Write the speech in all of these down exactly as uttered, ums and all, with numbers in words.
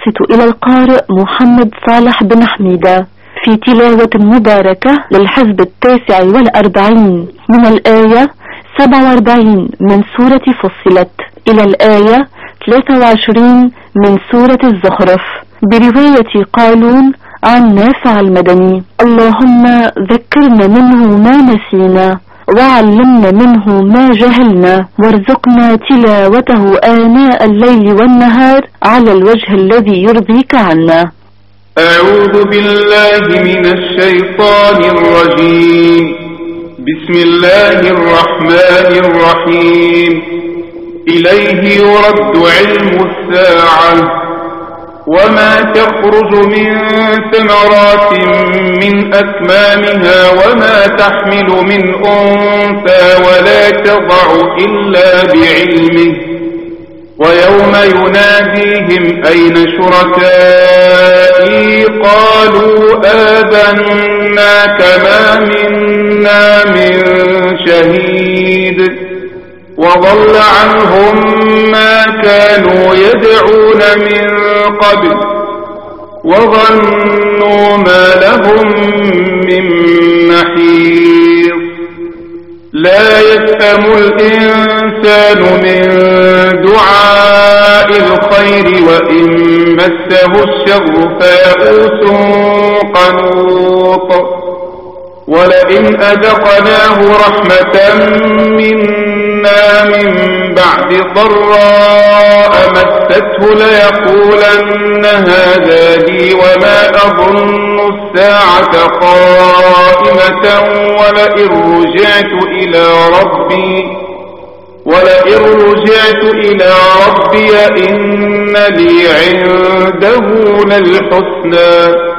ينصت إلى القارئ محمد صالح بن حميدة في تلاوة مباركة للحزب التاسع والأربعين من الآية سبعة وأربعين من سورة فصلت إلى الآية ثلاثة وعشرين من سورة الزخرف برواية قالون عن نافع المدني. اللهم ذكرنا منه ما نسينا وعلمنا منه ما جهلنا وارزقنا تلاوته آناء الليل والنهار على الوجه الذي يرضيك عنا. أعوذ بالله من الشيطان الرجيم. بسم الله الرحمن الرحيم. إليه يرد علم الساعة وما تخرج من ثمرات من أكمامها وما تحمل من أنثى ولا تضع إلا بعلمه ويوم يناديهم أين شركائي قالوا آذنا كما منا من شهيد وضل عنهم ما كانوا يدعون من قبل وظنوا ما لهم من محيص. لا يسأم الإنسان من دعاء الخير وإن مسه الشر فيئوس قنوط. ولئن أذقناه رحمة منا من بعد ضراء مسته ليقولن هذا لي وما أظن الساعة قائمة ولئن رجعت إلى ربي ولئن رجعت إلى ربي إن لي عنده للحسنى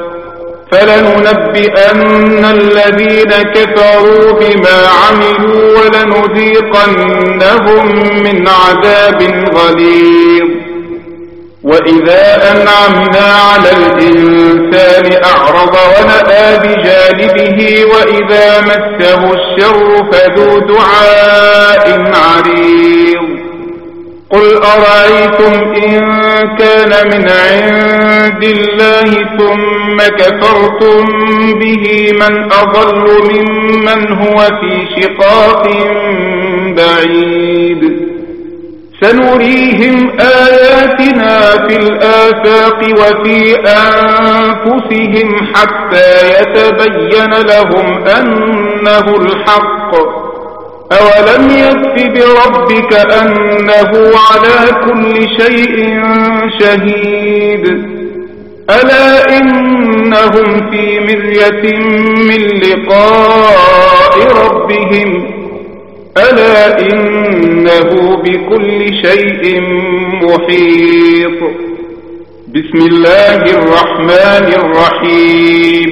فلننبئن الذين كفروا بما عملوا ولنذيقنهم من عذاب غليظ. وإذا أنعمنا على الإنسان أعرض ونأى بجانبه وإذا مسه الشر فذو دعاء عريض. قل أرأيتم إن كان من عند الله ثم كفرتم به من أضل ممن هو في شقاق بعيد. سنريهم آياتنا في الآفاق وفي أنفسهم حتى يتبين لهم أنه الحق. أولم يكف بربك أنه على كل شيء شهيد. ألا إنهم في مرية من لقاء ربهم ألا إنه بكل شيء محيط. بسم الله الرحمن الرحيم.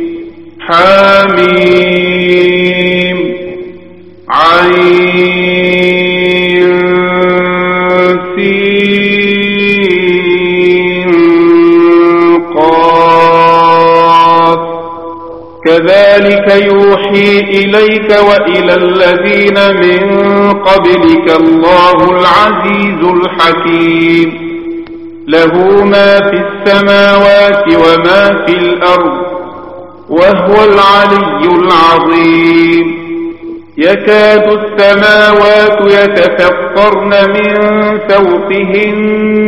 حميم عين سين قاف كذلك يوحي إليك وإلى الذين من قبلك الله العزيز الحكيم. له ما في السماوات وما في الأرض وهو العلي العظيم. يكاد السماوات يتفطرن من فوقهن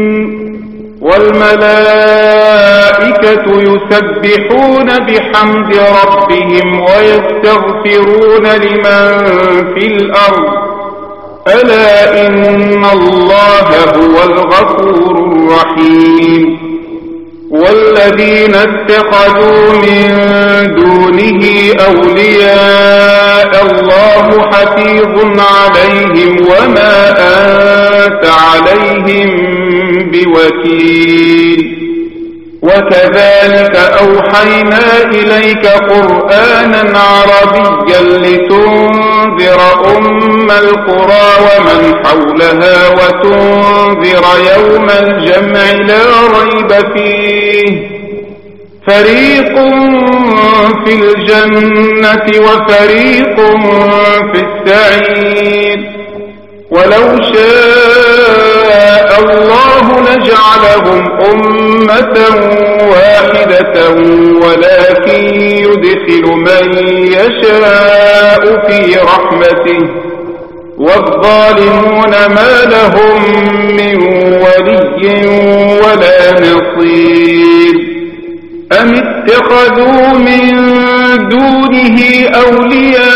والملائكة يسبحون بحمد ربهم ويستغفرون لمن في الأرض ألا إن الله هو الغفور الرحيم. والذين اتخذوا من دونه أولياء الله حفيظ عليهم وما أنت عليهم بوكيل. وكذلك أوحينا إليك قرآنا عربيا لتنذر أم القرى ومن حولها وتنذر يوم الجمع لا ريب فيه فريق في الجنة وفريق في السعير. ولو شاء شاء الله لجعلهم أمة واحدة ولكن يدخل من يشاء في رحمته والظالمون ما لهم من ولي ولا نصير أم اتخذوا من دونه أولياء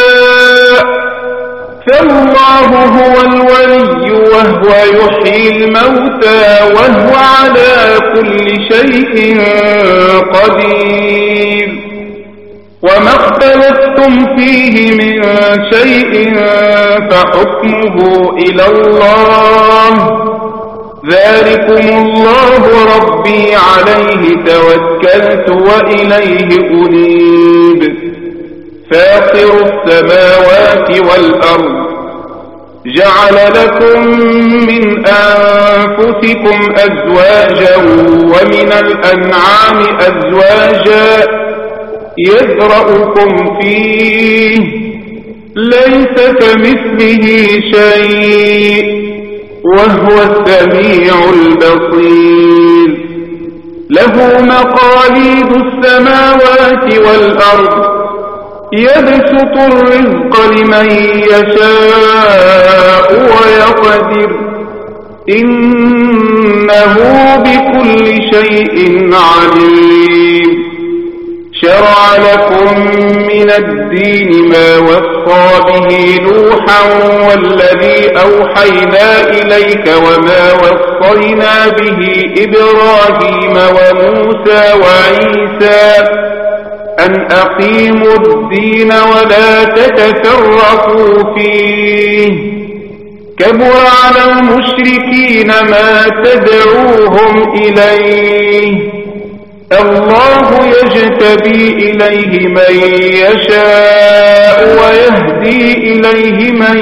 فالله هو الولي وهو يحيي الموتى وهو على كل شيء قدير وما اختلفتم فيه من شيء فحكمه إلى الله ذلكم الله ربي عليه توكلت وإليه أنيب فاطر السماوات والأرض جعل لكم من أنفسكم أزواجا ومن الأنعام أزواجا يذرأكم فيه ليس كمثله شيء وهو السميع البصير له مقاليد السماوات والأرض يبسط الرزق لمن يشاء ويقدر إنه بكل شيء عليم شرع لكم من الدين ما وصى به نوحا والذي أوحينا إليك وما وصينا به إبراهيم وموسى وعيسى أن أقيموا الدين ولا تتفرقوا فيه كبر على المشركين ما تدعوهم إليه الله يجتبي إليه من يشاء ويهدي إليه من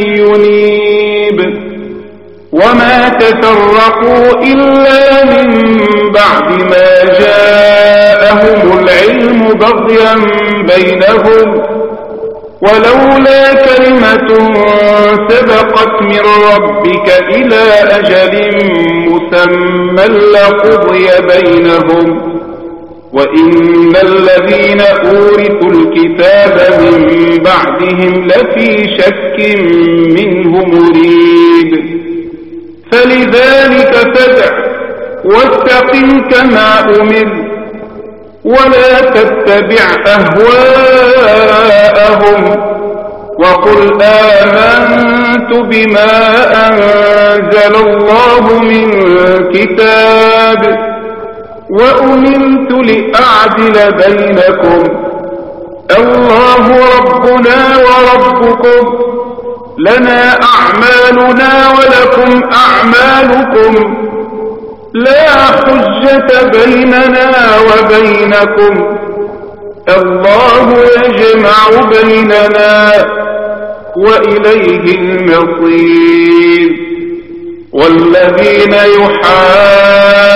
ينيب وما تفرقوا إلا من بعد ما جاءهم العلم بغيا بينهم ولولا كلمة سبقت من ربك إلى أجل مسمى لقضي بينهم وإن الذين أورثوا الكتاب من بعدهم لفي شك منه مريب فلذلك فادع واستقم كما أمر ولا تتبع أهواءهم وقل آمنت بما أنزل الله من كتاب وأمرت لأعدل بينكم الله ربنا وربكم لنا أعمالنا ولكم أعمالكم لا حجة بيننا وبينكم الله يجمع بيننا وإليه المصير والذين يحاجون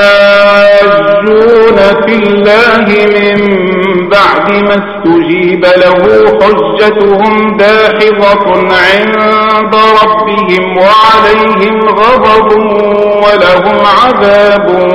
في الله من بعد ما استجيب له حجتهم داحضة عند ربهم وعليهم غضب ولهم عذاب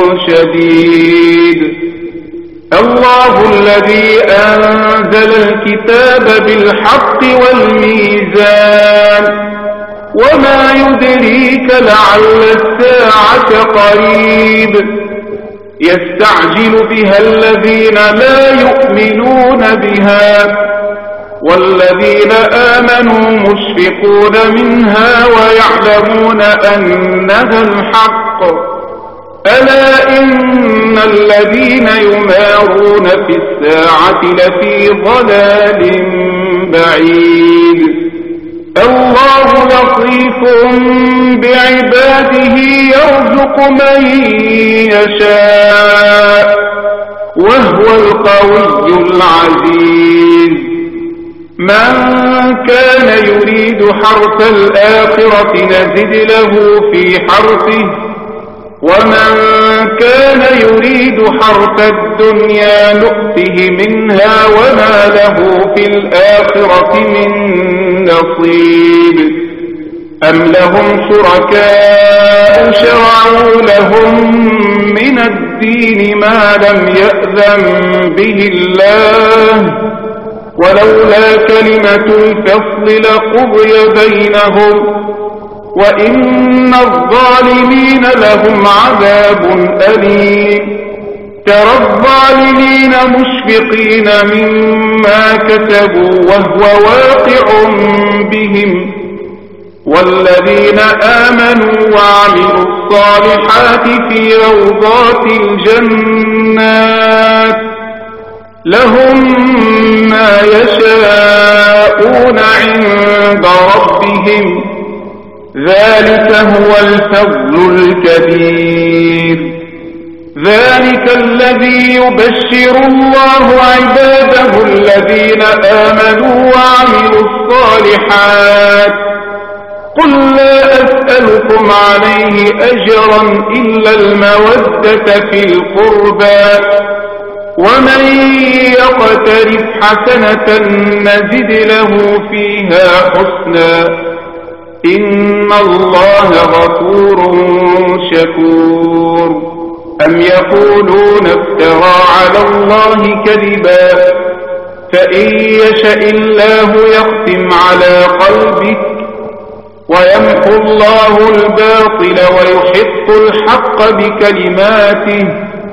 شديد الله الذي أنزل الكتاب بالحق والميزان وما يدريك لعل الساعة قريب يستعجل بها الذين لا يؤمنون بها والذين آمنوا مشفقون منها ويعلمون أنها الحق ألا إن الذين يمارون في الساعة لفي ضلال بعيد الله لطيف بعباده يرزق من يشاء وهو القوي العزيز من كان يريد حرث الآخرة نزد له في حرثه ومن كان يريد حرث الدنيا نؤته منها وما له في الآخرة من نصيب أم لهم شركاء شرعوا لهم من الدين ما لم يأذن به الله ولولا كلمة الفصل لقضي بينهم وإن الظالمين لهم عذاب أليم ترى الظالمين مشفقين مما كسبوا وهو واقع بهم والذين آمنوا وعملوا الصالحات في روضات الجنات لهم ما يشاءون عند ربهم ذلك هو الفضل الكبير ذلك الذي يبشر الله عباده الذين آمنوا وعملوا الصالحات قل لا أسألكم عليه أجرا إلا المودة في القربى ومن يقترف حسنة نزد له فيها حسنا إن الله غفور شكور أم يقولون افترى على الله كذبا فإن يشأ الله يختم على قلبك ويمحو الله الباطل ويحق الحق بكلماته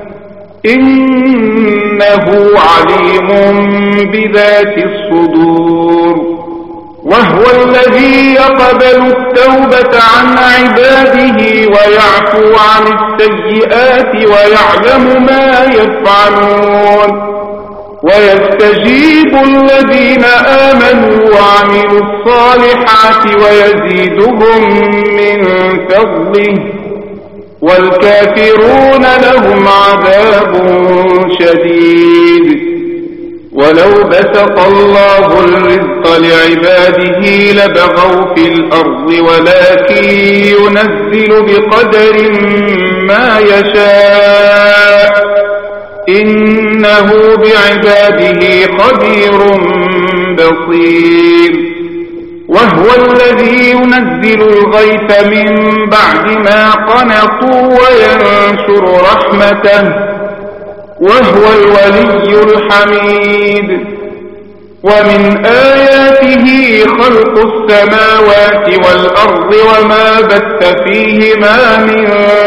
إنه عليم بذات الصدور وهو الذي يقبل التوبة عن عباده ويعفو عن السيئات ويعلم ما يفعلون ويستجيب الذين آمنوا وعملوا الصالحات ويزيدهم من فضله والكافرون لهم عذاب شديد ولو بسط الله الرزق لعباده لبغوا في الأرض ولكن ينزل بقدر ما يشاء إنه بعباده خبير بصير وهو الذي ينزل الغيث من بعد ما قنطوا وينشر رحمته وهو الولي الحميد ومن آياته خلق السماوات والأرض وما بث فيهما من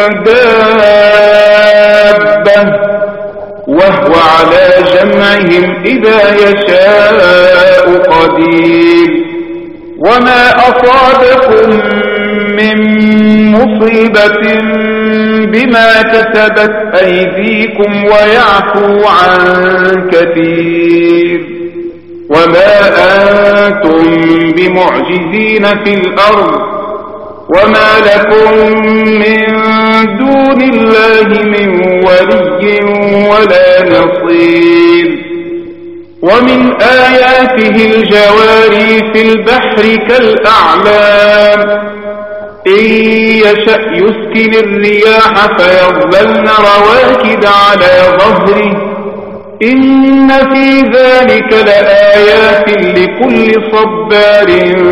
دابة وهو على جمعهم إذا يشاء قدير وما أصابكم من مصيبة بما كسبت أيديكم ويعفو عن كثير وما أنتم بمعجزين في الأرض وما لكم من دون الله من ولي ولا نصير ومن آياته الجواري في البحر كالأعلام إن يشأ يسكن الرياح فيظللن رواكد على ظهره إن في ذلك لآيات لكل صبار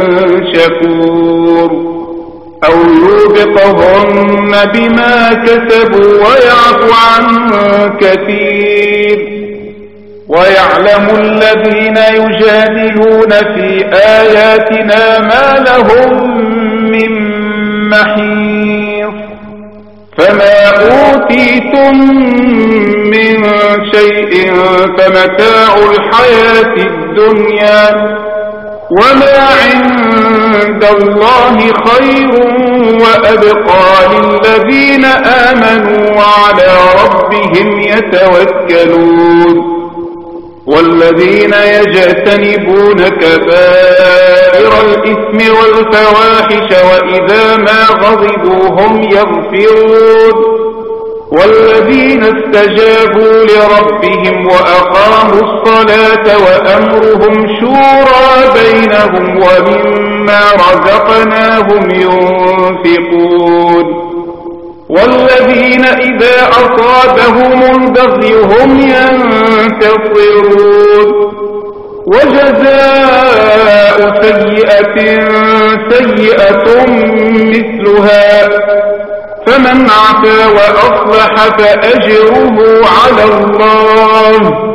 شكور أو يوبقهن بما كسبوا ويعفو عن كثير ويعلم الذين يجادلون في آياتنا ما لهم من محيص فما أوتيتم من شيء فمتاع الحياة الدنيا وما عند الله خير وأبقى للذين آمنوا وعلى ربهم يتوكلون والذين يجتنبون كبائر الإثم والفواحش وإذا ما غضبوا هم يغفرون والذين استجابوا لربهم وأقاموا الصلاة وأمرهم شورى بينهم ومما رزقناهم ينفقون والذين إذا أصابهم البغي هم ينتصرون وجزاء سيئة سيئة مثلها فمن عفا وأصلح فأجره على الله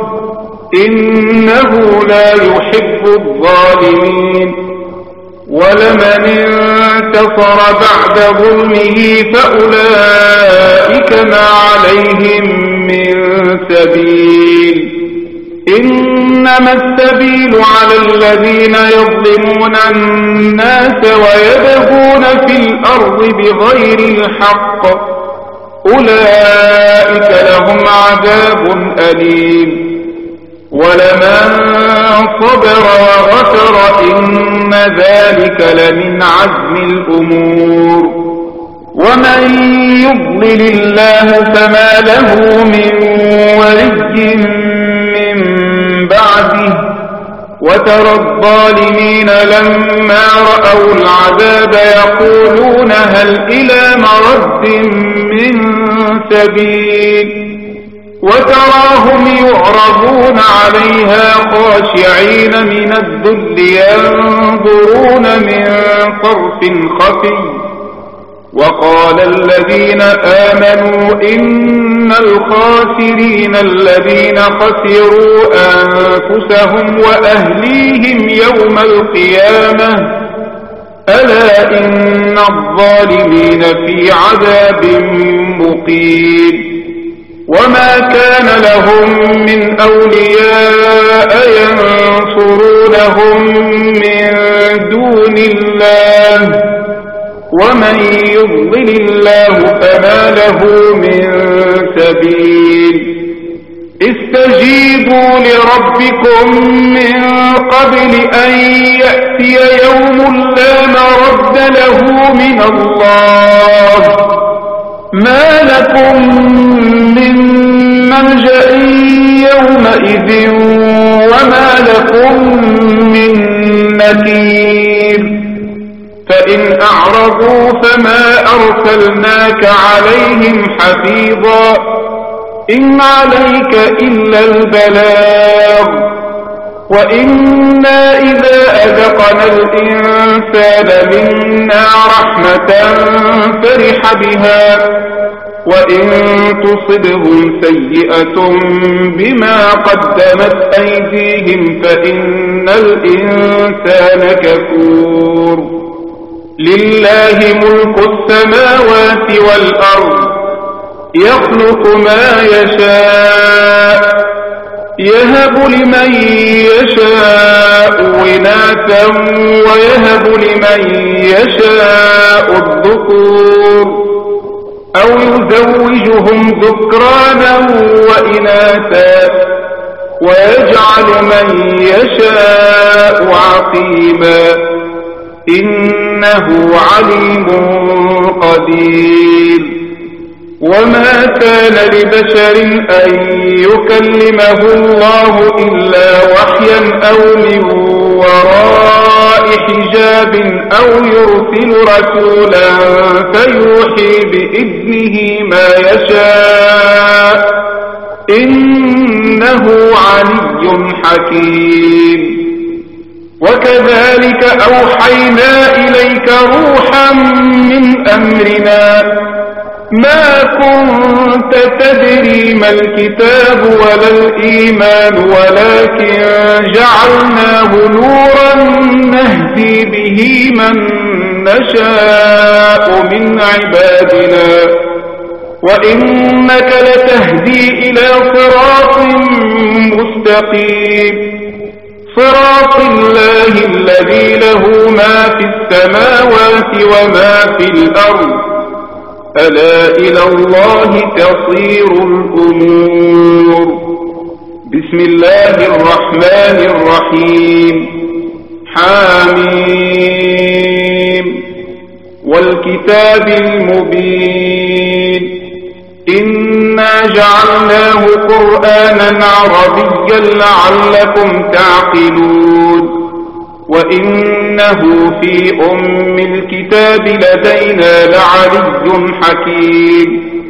إنه لا يحب الظالمين ولمن انتصر بعد ظلمه فأولئك ما عليهم من سبيل إنما السبيل على الذين يظلمون الناس ويبغون في الأرض بغير الحق أولئك لهم عذاب أليم ولمن صبر وغفر إن ذلك لمن عزم الأمور ومن يضلل الله فما له من ولي من بعده وترى الظالمين لما رأوا العذاب يقولون هل إلى مرد من سبيل وتراهم يعرضون عليها خاشعين من الذل ينظرون من طرف خفي وقال الذين آمنوا إن الخاسرين الذين خسروا أنفسهم وأهليهم يوم القيامة ألا إن الظالمين في عذاب مقيم وما كان لهم من أولياء ينصرونهم من دون الله ومن يضلل الله فما له من سبيل استجيبوا لربكم من قبل أن يأتي يوم لا مرد له من الله ما لكم من ملجأ يومئذ وما لكم من نكير فإن أعرضوا فما أرسلناك عليهم حفيظا إن عليك إلا البلاغ وإنا إذا أذقنا الإنسان منا رحمة فرح بها وإن تصبهم سيئة بما قدمت أيديهم فإن الإنسان كفور لله ملك السماوات والأرض يخلق ما يشاء يهب لمن يشاء إناثا ويهب لمن يشاء الذكور أو يزوجهم ذكرانا وإناثا ويجعل من يشاء عقيما إنه عليم قدير وما كان لبشر أن يكلمه الله إلا وحيا أو من وراء حجاب أو يرسل رسولا فيوحي بإذنه ما يشاء إنه علي حكيم وكذلك أوحينا إليك روحا من أمرنا ما كنت تدري ما الكتاب ولا الإيمان ولكن جعلناه نورا نهدي به من نشاء من عبادنا وإنك لتهدي إلى صراط مستقيم صراط الله الذي له ما في السماوات وما في الأرض ألا إلى الله تصير الأمور بسم الله الرحمن الرحيم حاميم والكتاب المبين إنا جعلناه قرآنا عربيا لعلكم تعقلون وإنه في أم الكتاب لدينا لعلي حكيم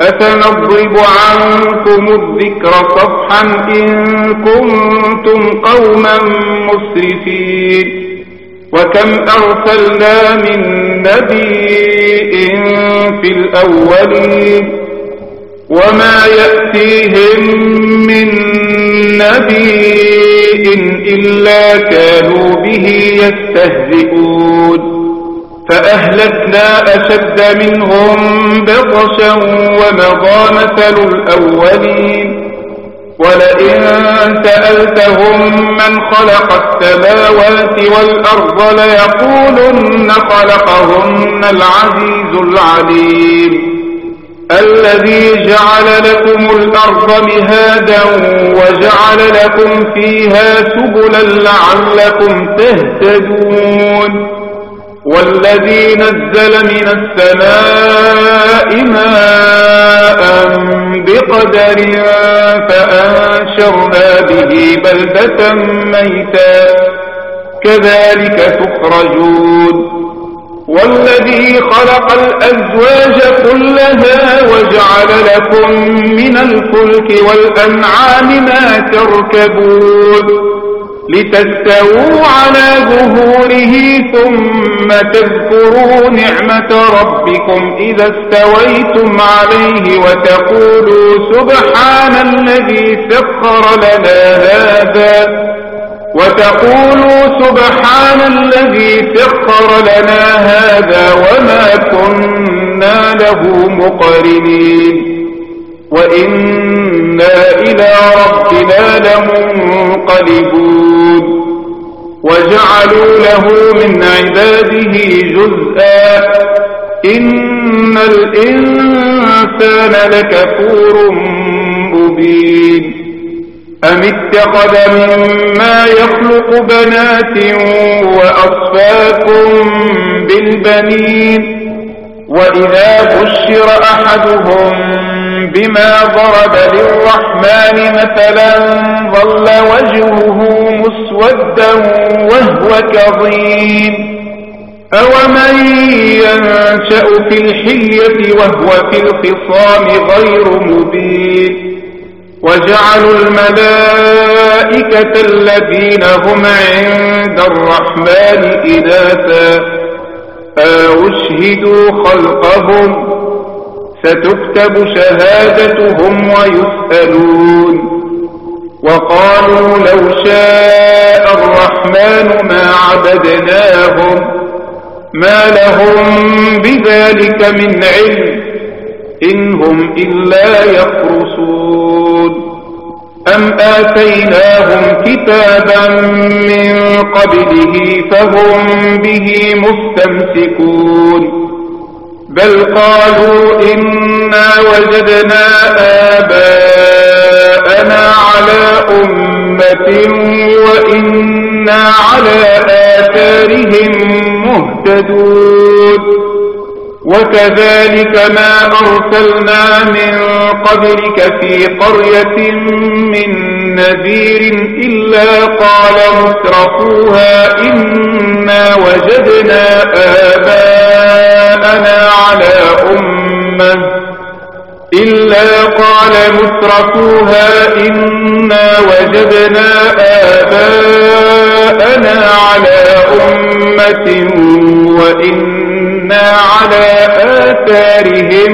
أفنضرب عنكم الذكر صفحا إن كنتم قوما مسرفين وكم أرسلنا من نبي في الأولين وما يأتيهم من نبي إلا كانوا به يستهزئون فأهلكنا أشد منهم بطشا ومضى مثل الأولين ولئن سألتهم من خلق السماوات والأرض ليقولن خلقهن العزيز العليم الذي جعل لكم الأرض مهادا وجعل لكم فيها سبلا لعلكم تهتدون والذي نزل من السماء ماء بقدر فأنشرنا به بلدة ميتا كذلك تخرجون والذي خلق الأزواج كلها وجعل لكم من الفلك والأنعام ما تركبون لتستووا على ظهوره ثم تذكروا نعمة ربكم إذا استويتم عليه وتقولوا سبحان الذي سخر لنا هذا وتقولوا سبحان الذي سخر لنا هذا وما كنا له مقرنين وإنا إلى ربنا لمنقلبون وجعلوا له من عباده جزءا إن الإنسان لكفور مبين أم اتخذ مما يخلق بنات وأصفاكم بالبنين وإذا بشر أحدهم بما ضرب للرحمن مثلا ظل وجهه مسودا وهو كظيم أومن ينشأ في الحلية وهو في الخصام غير مبين وجعلوا الملائكة الذين هم عند الرحمن إناثا أشهدوا خلقهم ستكتب شهادتهم ويسألون وقالوا لو شاء الرحمن ما عبدناهم ما لهم بذلك من علم إن هم إلا يخرصون أم آتيناهم كتابا من قبله فهم به مستمسكون بل قالوا إنا وجدنا آباءنا على أمة وإنا على آثارهم مهتدون وكذلك ما أرسلنا من قبلك في قرية من نذير إلا قال مترفوها إنا وجدنا آباءنا على أمة إلا قال مترفوها إنا وجدنا آباءنا على أمة وإنا على آثارهم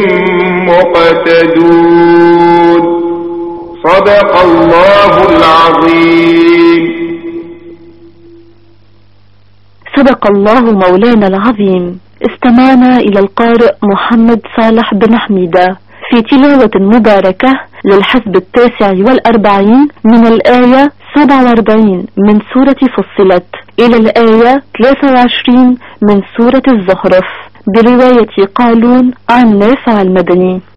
مقتدون صدق الله العظيم. صدق الله مولانا العظيم. استمعنا إلى القارئ محمد صالح بن حميدة في تلاوة مباركة للحزب التاسع والأربعين من الآية سبعة وأربعين من سورة فصلت إلى الآية ثلاثة وعشرين من سورة الزخرف برواية قالون عن نافع المدني.